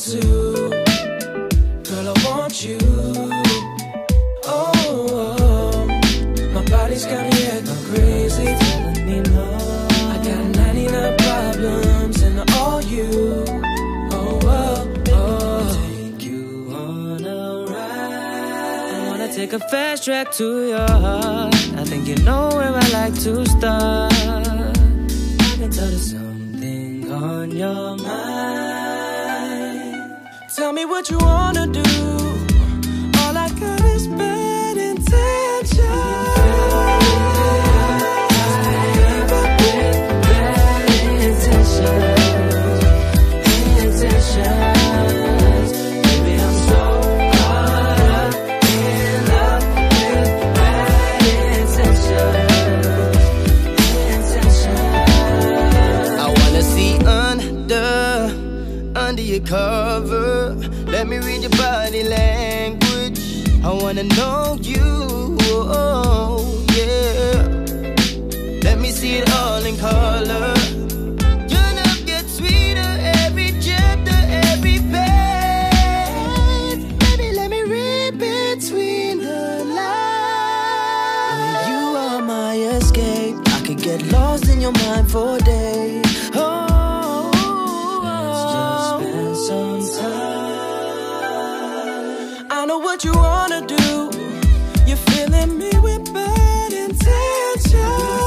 to. Girl, I want you. Oh, my body's got me acting crazy, telling me no. I got 99 problems and they're all you. Take you on a ride. I wanna take a fast track to your heart. I think you know where I like to start. I can tell there's something on your mind. Tell me what you wanna do. All I got is bad intentions. Under your cover, let me read your body language. I wanna know you, oh, yeah. Let me see it all in color. Your love gets sweeter every chapter, every page. Baby, let me read between the lines. You are my escape. I could get lost in your mind for days. Oh, I know what you wanna do. You're feeling me with bad intentions.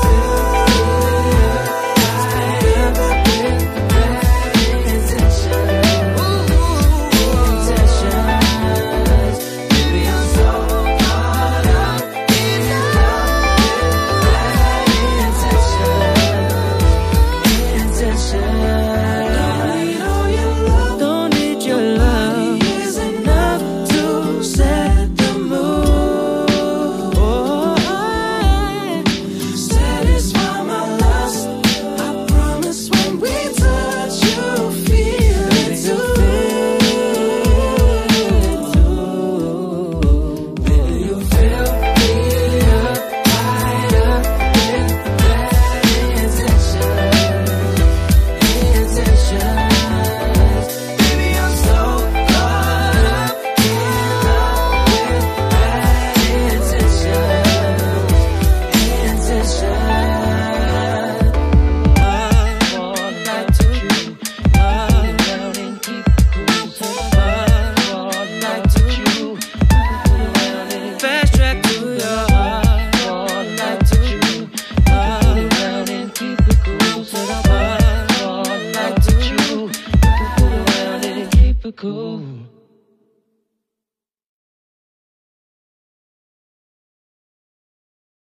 Cool.